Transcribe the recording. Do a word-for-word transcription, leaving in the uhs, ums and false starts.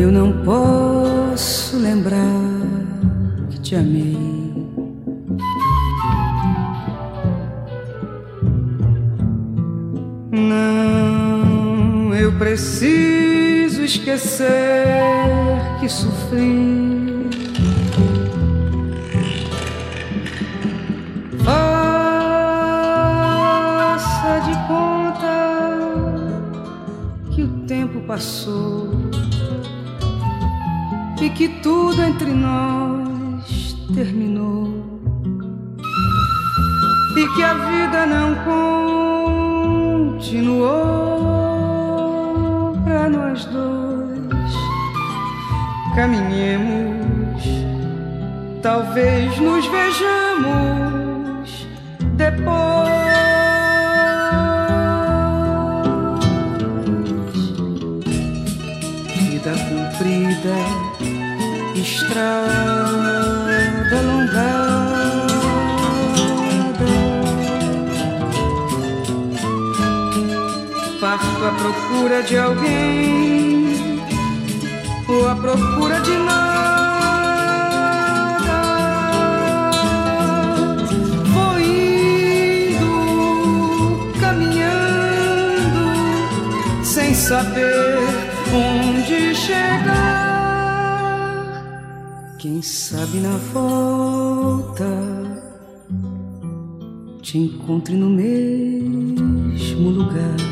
Eu não posso lembrar que te amei. Não, eu preciso esquecer que sofri. Faça de conta que o tempo passou e que tudo entre nós terminou, e que a vida não continuou pra nós dois. Caminhemos, talvez nos vejamos depois. Vida comprida, estrada alongada, parto à procura de alguém ou à procura de nada. Vou indo, caminhando, sem saber onde chegar. Quem sabe na volta te encontre no mesmo lugar.